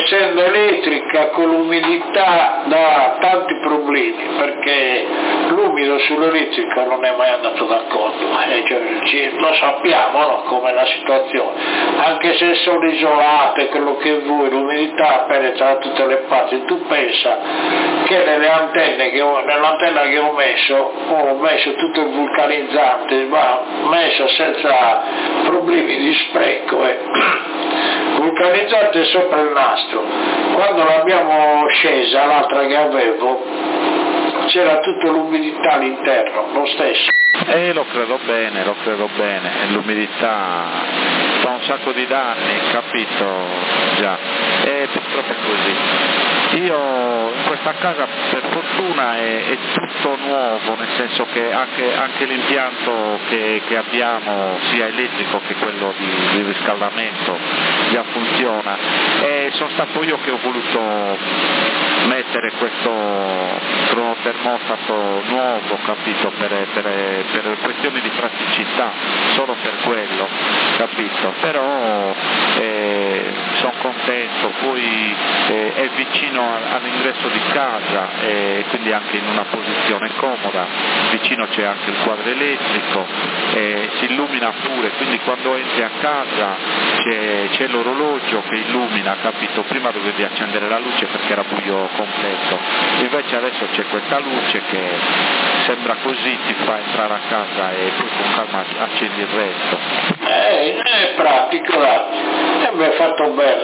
essendo elettrica con l'umidità dà tanti problemi, perché l'umido sull'elettrica non è mai andato d'accordo, lo sappiamo, no, come la situazione, anche se sono isolate, quello che vuoi, l'umidità penetra da tutte le parti. Tu pensa che nell'antenna che ho messo tutto il vulcanizzante, ma messo senza problemi di spreco, vulcanizzante sopra il nastro. Quando l'abbiamo scesa, l'altra che avevo, c'era tutta l'umidità all'interno, lo stesso. Lo credo bene, l'umidità fa un sacco di danni, capito? Già, purtroppo è così. Io in questa casa per fortuna è tutto nuovo, nel senso che anche l'impianto che abbiamo, sia elettrico che quello di riscaldamento, già funziona, e sono stato io che ho voluto mettere questo cronotermostato nuovo, capito, per questioni di praticità, solo per quello, capito, però sono contento, poi è vicino all'ingresso di casa, quindi anche in una posizione comoda, vicino c'è anche il quadro elettrico, si illumina pure, quindi quando entri a casa c'è l'orologio che illumina, capito, prima dovevi accendere la luce perché era buio completo, invece adesso c'è questa luce che sembra così, ti fa entrare a casa e poi con calma accendi il resto. È pratico, mi è fatto bene,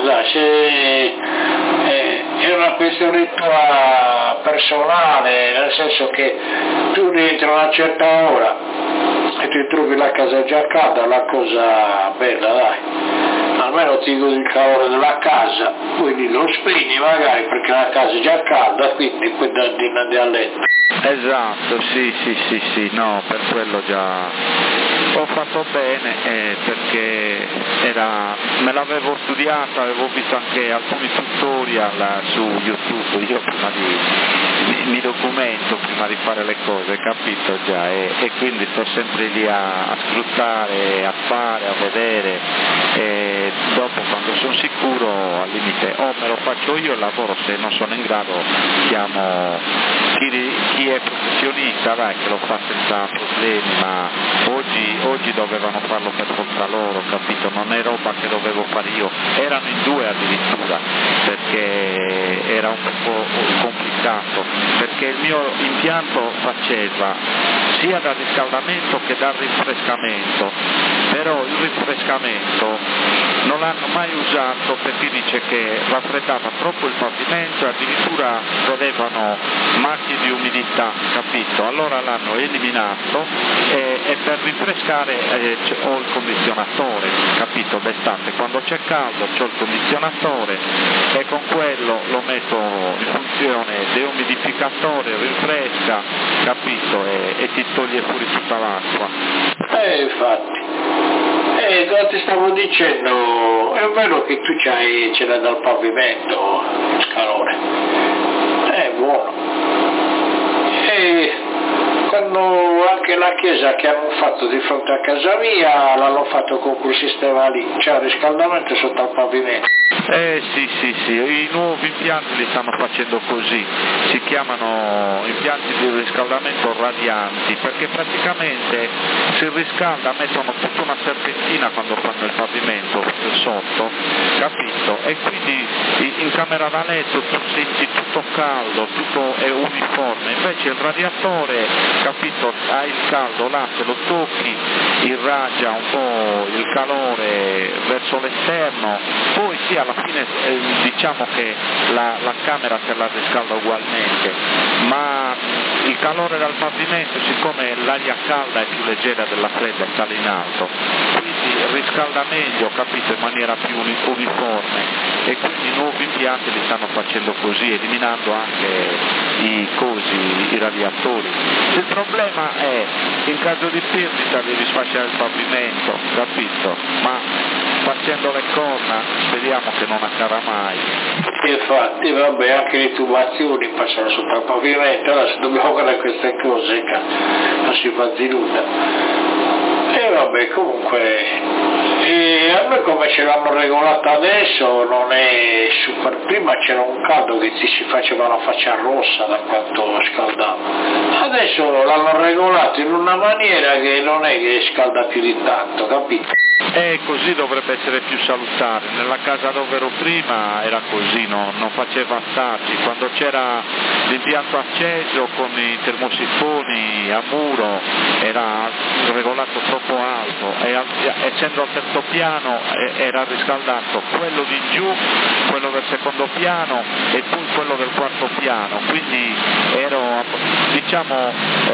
è una questione tua personale, nel senso che tu rientri a una certa ora e ti trovi la casa già calda, la cosa bella, dai. Almeno ti godi il calore della casa, quindi lo spegni magari perché la casa è già calda, quindi puoi andare a letto. Esatto, sì, no, per quello già ho fatto bene, perché me l'avevo studiata, avevo visto anche alcuni tutorial su YouTube, io prima mi documento prima di fare le cose, capito già, e quindi sto sempre lì a sfruttare, a fare, a vedere, e dopo quando sono sicuro al limite me lo faccio io il lavoro, se non sono in grado chiamo chi è professionista, dai, che lo fa senza problemi, ma oggi dovevano farlo per conto loro, capito? Non è roba che dovevo fare io, erano in due addirittura, perché era un po' complicato, perché il mio impianto faceva sia dal riscaldamento che dal rinfrescamento, però il rinfrescamento non l'hanno mai usato perché dice che raffreddava troppo il pavimento e addirittura vedevano macchie di umidità, capito? Allora l'hanno eliminato e per rinfrescare ho il condizionatore, capito? D'estate quando c'è caldo c'ho il condizionatore e con quello lo metto in funzione deumidificatore, rinfresca, capito? E ti toglie fuori tutta l'acqua. Infatti. Cosa ti stavo dicendo, è vero che tu ce l'hai dal pavimento il calore, è buono. E quando anche la chiesa che hanno fatto di fronte a casa mia l'hanno fatto con quel sistema lì, c'è il riscaldamento sotto al pavimento. Sì, i nuovi impianti li stanno facendo così, si chiamano impianti di riscaldamento radianti, perché praticamente si riscalda, mettono tutta una serpentina quando fanno il pavimento sotto, capito? E quindi in camera da letto tu senti tutto caldo, tutto è uniforme, invece il radiatore, capito, ha il caldo là, se lo tocchi irragia un po' il calore verso l'esterno, poi sì, alla fine diciamo che la camera se la riscalda ugualmente, ma il calore dal pavimento, siccome l'aria calda è più leggera della fredda, sale in alto, quindi riscalda meglio, capito, in maniera più uniforme, e quindi i nuovi impianti li stanno facendo così, eliminando anche i radiatori. Il problema è in caso di perdita devi sfasciare il pavimento, capito? Ma facendo le corna speriamo che non accada mai. Infatti vabbè, anche le tubazioni passano sotto il pavimento, adesso dobbiamo guardare queste cose, non si fa di nulla. E vabbè, comunque a noi come ce l'hanno regolata adesso non è super, prima c'era un caldo che ti si faceva la faccia rossa da quanto scaldava, adesso l'hanno regolato in una maniera che non è che scalda più di tanto, capito? E così dovrebbe essere più salutare. Nella casa dove ero prima era così, non faceva stati. Quando c'era l'impianto acceso con i termosifoni a muro era regolato troppo alto e essendo al terzo piano era riscaldato quello di giù, quello del secondo piano e poi quello del quarto piano, quindi ero diciamo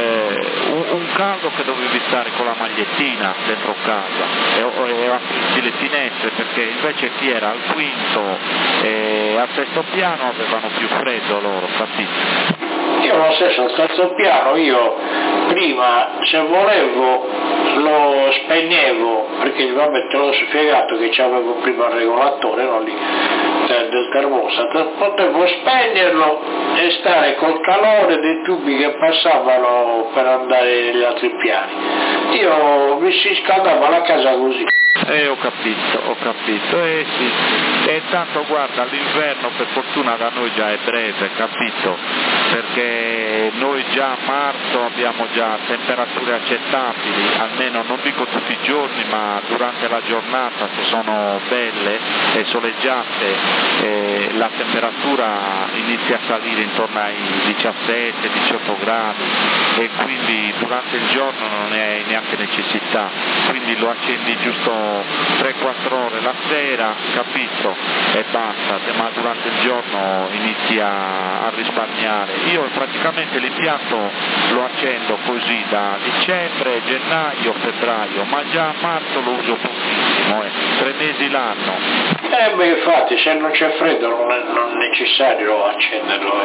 un caldo che dovevi stare con la magliettina dentro casa e aprirsi le finestre, perché invece chi era al quinto e al sesto piano avevano più freddo loro, capito? Io lo stesso al terzo piano, io prima se volevo lo spegnevo, perché vabbè te l'ho spiegato che c'avevo prima il regolatore, no, lì, del termostato, potevo spegnerlo e stare col calore dei tubi che passavano per andare negli altri piani. Io mi si scaldava la casa così. Ho capito, sì. E tanto guarda, l'inverno per fortuna da noi già è breve, capito? Perché noi già a marzo abbiamo già temperature accettabili, almeno non dico tutti i giorni, ma durante la giornata se sono belle e soleggiate la temperatura inizia a salire intorno ai 17-18 gradi e quindi durante il giorno non ne hai neanche necessità, quindi lo accendi giusto 3-4 ore la sera, capito? E basta, ma durante il giorno inizia a risparmiare. Io praticamente l'impianto lo accendo così da dicembre, gennaio, febbraio, ma già a marzo lo uso pochissimo, 3 mesi l'anno. Beh, infatti se non c'è freddo non è necessario accenderlo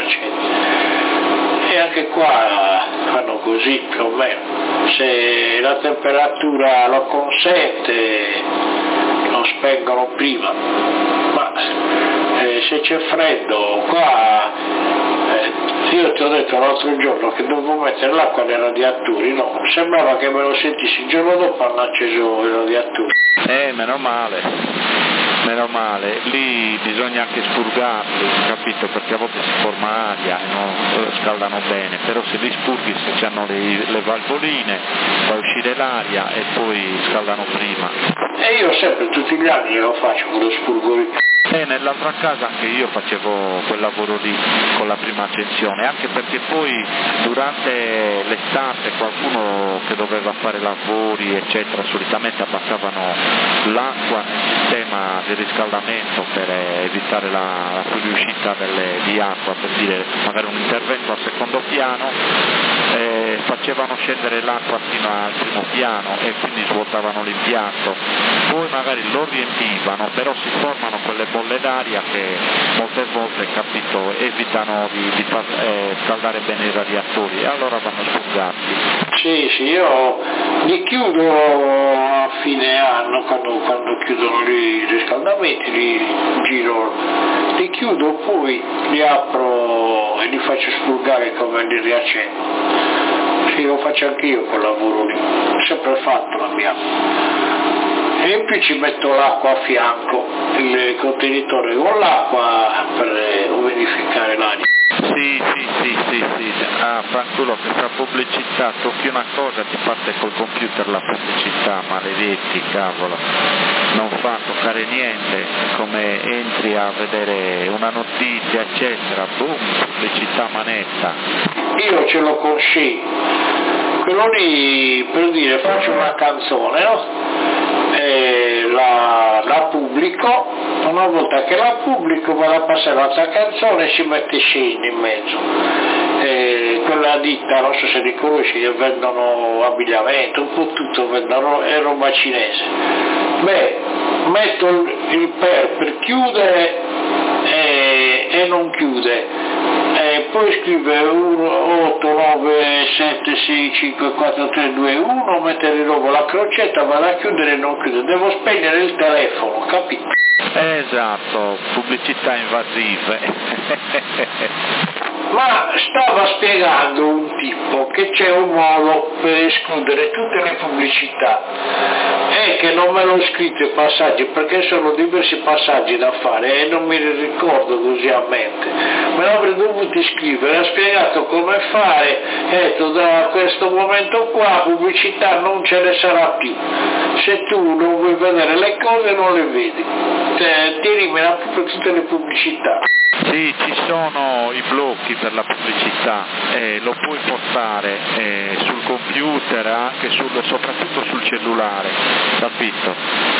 e anche qua fanno così più o meno, se la temperatura lo consente lo spengono prima, ma se c'è freddo qua io ti ho detto l'altro giorno che dovevo mettere l'acqua nei radiatori, no, sembrava che me lo sentissi, il giorno dopo hanno acceso i radiatori. Meno male, lì bisogna anche spurgarli, capito? Perché a volte si forma aria e non scaldano bene, però se li spurghi, se hanno le valvoline, fa uscire l'aria e poi scaldano prima. E io sempre, tutti gli anni lo faccio con lo spurgo lì. Nell'altra casa anche io facevo quel lavoro lì con la prima accensione, anche perché poi durante l'estate qualcuno che doveva fare lavori eccetera solitamente abbassavano l'acqua nel sistema di riscaldamento per evitare la fuoriuscita di acqua, per dire magari un intervento al secondo piano, facevano scendere l'acqua fino al primo piano e quindi svuotavano l'impianto, poi magari lo riempivano, però si formano quelle bolle d'aria che molte volte, capito, evitano di far scaldare bene i radiatori e allora vanno spurgati. Sì, io li chiudo a fine anno, quando chiudono i riscaldamenti, li chiudo, poi li apro e li faccio spurgare come li riaccendo. Sì, lo faccio anche io quel lavoro lì, ho sempre fatto l'abbiamo. E in più ci metto l'acqua a fianco, il contenitore con l'acqua per umidificare l'aria. Sì. Fanculo, questa pubblicità, tocchi una cosa ti parte col computer la pubblicità, maledetti, cavolo. Non fa toccare niente, come entri a vedere una notizia eccetera, boom, pubblicità manetta. Io ce l'ho con Sci, quello lì per dire faccio una canzone, no? La pubblico, una volta che la pubblico vado a passare l'altra canzone e ci mette Sci in mezzo. Quella ditta, non so se li conosci, che vendono abbigliamento, un po' tutto, vendono, è roba cinese. Metto il per chiudere e non chiude, poi scrive 8, 9, 7, 6, 5, 4, 3, 2, 1, mette di nuovo la crocetta, vado a chiudere e non chiude, devo spegnere il telefono, capito? Esatto, pubblicità invasive. ma stava spiegando un tipo che c'è un modo per escludere tutte le pubblicità e che non me l'ho scritto i passaggi perché sono diversi passaggi da fare e non mi ricordo così a mente, me l'avrei dovuto scrivere, ha spiegato come fare, da questo momento qua pubblicità non ce ne sarà più, se tu non vuoi vedere le cose non le vedi, ti elimina proprio tutte le pubblicità. Sì, ci sono i blocchi per la pubblicità, lo puoi postare sul computer, anche soprattutto sul cellulare, capito?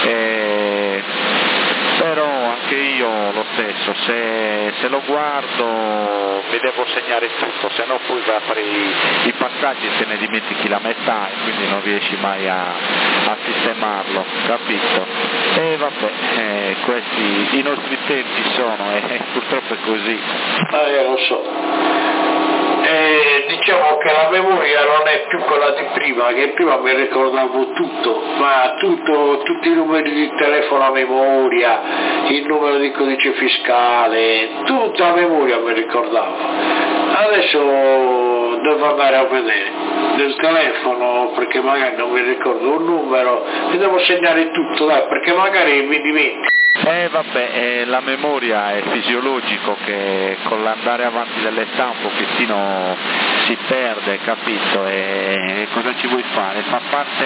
Però anche io lo stesso, se lo guardo mi devo segnare tutto, se no poi vai a fare i passaggi e te ne dimentichi la metà e quindi non riesci mai a sistemarlo, capito? E vabbè, questi i nostri tempi sono e purtroppo è così. Lo so. Diciamo che la memoria non è più quella di prima, che prima mi ricordavo tutto, ma tutti i numeri di telefono a memoria, il numero di codice fiscale, tutta a memoria mi ricordavo. Adesso devo andare a vedere del telefono perché magari non mi ricordo un numero, mi devo segnare tutto, perché magari mi dimentico. Vabbè, la memoria è fisiologico che con l'andare avanti dell'età un pochettino si perde, capito? E cosa ci vuoi fare? Fa parte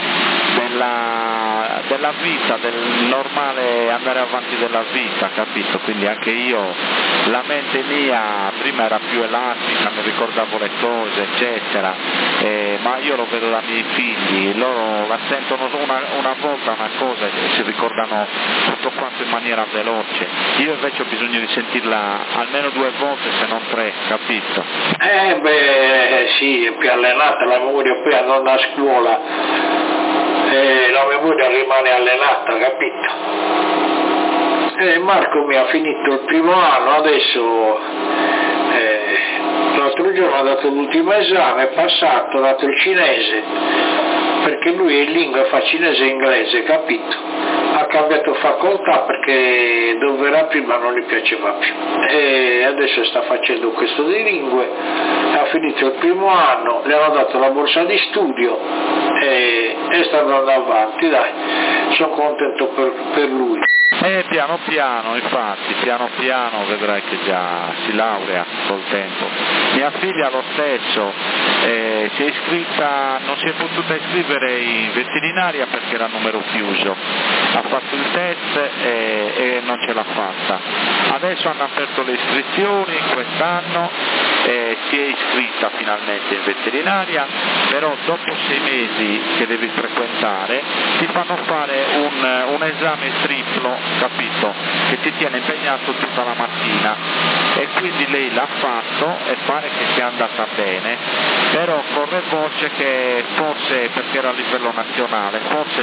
della vita, del normale andare avanti della vita, capito? Quindi anche io, la mente mia prima era più elastica, mi ricordavo le cose, eccetera, ma io lo vedo da miei figli, loro la sentono una volta una cosa e si ricordano tutto quanto in maniera veloce, io invece ho bisogno di sentirla almeno 2 volte se non 3, capito? Sì, è più allenata la memoria, poi andando a scuola la memoria rimane allenata, capito? Marco mi ha finito il primo anno, adesso l'altro giorno ha dato l'ultimo esame, è passato, ha dato il cinese, perché lui è in lingua, fa cinese e inglese, capito? Ha cambiato facoltà perché dove era prima non gli piaceva più e adesso sta facendo questo di lingue, ha finito il primo anno, gli hanno dato la borsa di studio e sta andando avanti, dai, sono contento per lui. Piano piano, infatti, piano piano vedrai che già si laurea col tempo. Mia figlia lo stesso, si è iscritta, non si è potuta iscrivere in veterinaria perché era numero chiuso, ha fatto il test e non ce l'ha fatta. Adesso hanno aperto le iscrizioni quest'anno, si è iscritta finalmente in veterinaria, però dopo 6 mesi che devi frequentare ti fanno fare un esame triplo, capito, che ti tiene impegnato tutta la mattina e quindi lei l'ha fatto e pare che sia andata bene, però corre voce che forse, perché era a livello nazionale, forse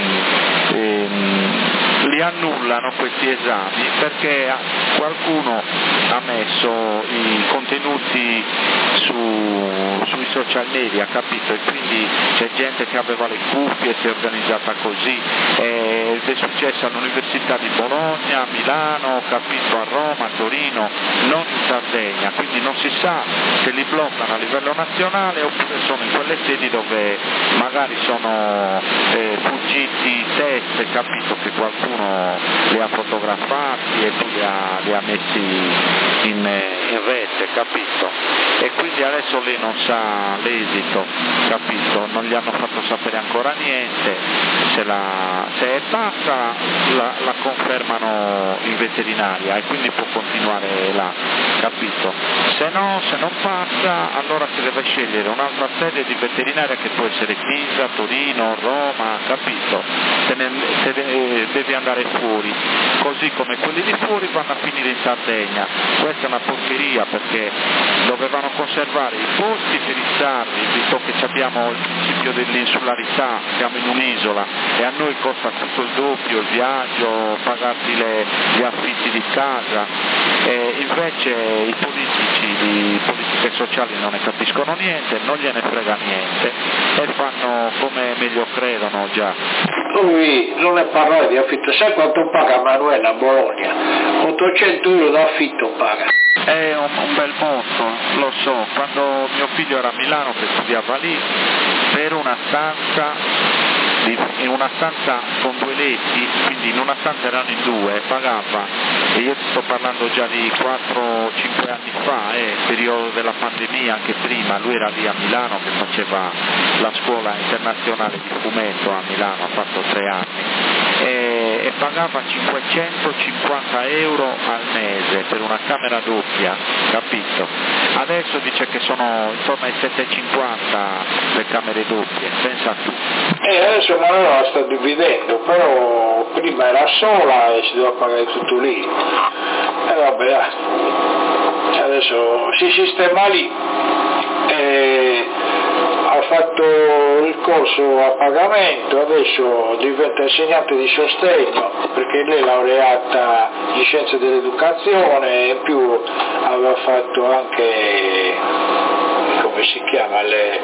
li annullano questi esami perché qualcuno ha messo i contenuti sui social media, capito? E quindi c'è gente che aveva le cuffie, si è organizzata così, ed è successo all'Università di Bologna, a Milano, capito, a Roma, a Torino, non in Sardegna, quindi non si sa se li bloccano a livello nazionale oppure sono in quelle sedi dove magari sono fuggiti i test, capito, che qualcuno li ha fotografati e poi li ha messi in rete, capito? E quindi adesso lei non sa l'esito, capito? Non gli hanno fatto sapere ancora niente, se è passa la confermano in veterinaria e quindi può continuare là, capito? Se non passa allora si deve scegliere un'altra sede di veterinaria che può essere Pisa, Torino, Roma, capito? Devi andare fuori, così come quelli di fuori vanno a finire in Sardegna. Questa è una porcheria perché dovevano conservare i posti per i sardi, visto che abbiamo il principio dell'insularità, siamo in un'isola e a noi costa tutto il doppio il viaggio, pagarsi gli affitti di casa, e invece i politici di politiche sociali non ne capiscono niente, non gliene frega niente e fanno come meglio credono già. Lui non ne parla di affitto, sai quanto paga Manuela a Bologna? 800 euro d'affitto paga. È un bel monto, Lo so, quando mio figlio era a Milano che studiava lì, per una stanza, in una stanza con 2 letti, quindi in una stanza erano in 2, pagava, e io ti sto parlando già di 4-5 anni fa, periodo della pandemia, anche prima, lui era lì a Milano che faceva la scuola internazionale di fumetto a Milano, ha fatto 3 anni, e pagava 550 euro al mese per una camera doppia, capito? Adesso dice che sono intorno ai 750 le camere doppie, pensa tu. Adesso Manuela la sta dividendo, però prima era sola e si doveva pagare tutto lì. E vabbè, dai. Adesso si sistema lì. Ha fatto il corso a pagamento, adesso diventa insegnante di sostegno perché lei è laureata in scienze dell'educazione e più aveva fatto anche, come si chiama,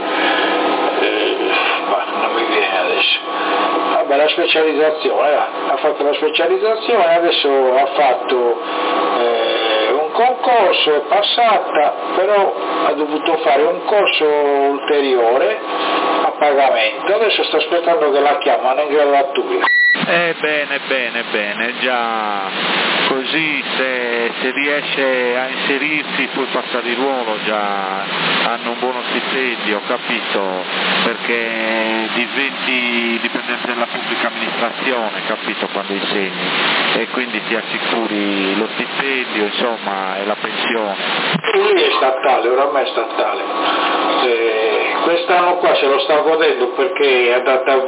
non mi viene adesso, vabbè, la specializzazione, ha fatto la specializzazione, adesso ha fatto un concorso, è passata, però ha dovuto fare un corso ulteriore a pagamento, adesso sta aspettando che la chiamano in graduatoria. Bene, già così se riesce a inserirsi poi passa di ruolo, già hanno un buono stipendio, capito? Perché diventi dipendente della pubblica amministrazione, capito, quando insegni, e quindi ti assicuri lo stipendio, insomma, e la pensione. Lui è statale, oramai è statale. Quest'anno qua se lo sta godendo perché è andata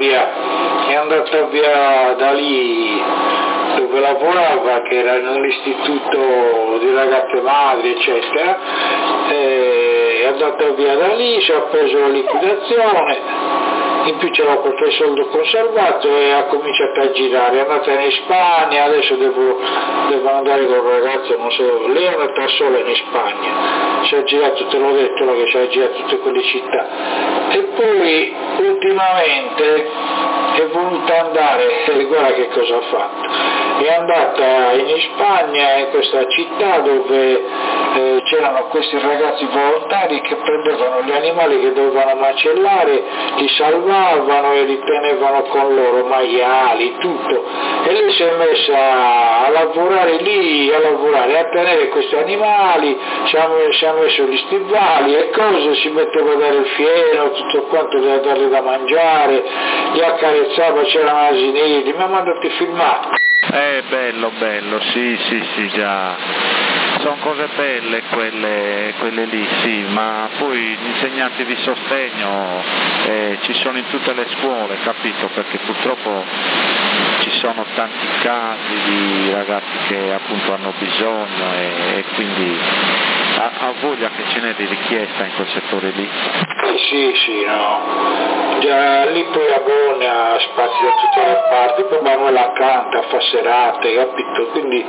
via da lì dove lavorava, che era nell'istituto di ragazze madri, eccetera, è andata via da lì, si è preso la liquidazione, in più c'era qualche soldo conservato e ha cominciato a girare, è andata in Spagna, adesso devo andare con un ragazzo, non so, lei è andata sola in Spagna, si è girato, te l'ho detto, che si è girato tutte quelle città, e poi ultimamente è voluta andare, guarda che cosa ha fatto, è andata in Spagna, in questa città dove c'erano questi ragazzi volontari che prendevano gli animali che dovevano macellare, li salvavano e li tenevano con loro, maiali, tutto, e lei si è messa a lavorare lì, a tenere questi animali, si è messo gli stivali e cose, si metteva a dare il fieno, tutto quanto, da darle da mangiare, li accarezzava, c'erano asinili, mi ha mandato i filmati. Bello, sì, già. Sono cose belle quelle lì, sì, ma poi gli insegnanti di sostegno ci sono in tutte le scuole, capito? Perché purtroppo ci sono tanti casi di ragazzi che appunto hanno bisogno e quindi ha voglia che ce n'è di richiesta in quel settore lì. Sì, no. Già lì poi a Bologna spazi da tutte le parti, poi Manuela canta, fa serate, capito? Quindi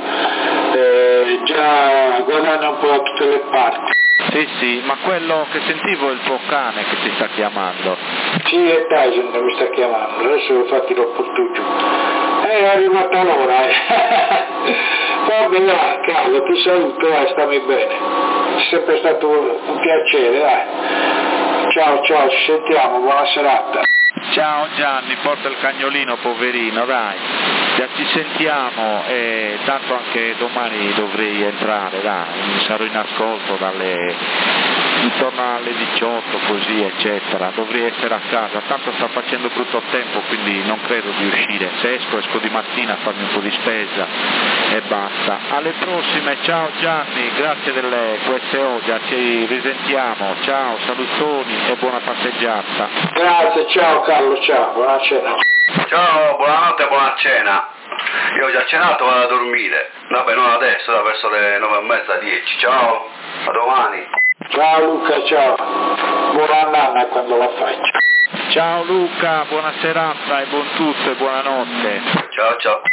già guadagna un po' da tutte le parti. Sì, ma quello che sentivo è il tuo cane che ti sta chiamando. Sì, è Tyson che mi sta chiamando, adesso infatti lo porto giù. È arrivata l'ora, Va bene, Carlo, ti saluto, stammi bene. È sempre stato un piacere, dai. Ciao, ci sentiamo, buona serata. Ciao Gianni, porta il cagnolino poverino, dai. Già ci sentiamo e tanto anche domani dovrei entrare, dai, sarò in ascolto intorno alle 18 così eccetera, dovrei essere a casa, tanto sta facendo brutto tempo quindi non credo di uscire, se esco di mattina a farmi un po' di spesa e basta. Alle prossime, ciao Gianni, grazie delle QSO, già ci risentiamo, ciao, salutoni e buona passeggiata. Grazie, ciao Carlo, ciao, buona cena. Ciao, buonanotte e buona cena. Io ho già cenato, vado a dormire. Vabbè, non adesso, verso le 9:30, 10. Ciao, a domani. Ciao Luca, ciao. Buona nanna quando la faccio. Ciao Luca, buona serata e buon tutto e buonanotte. Ciao.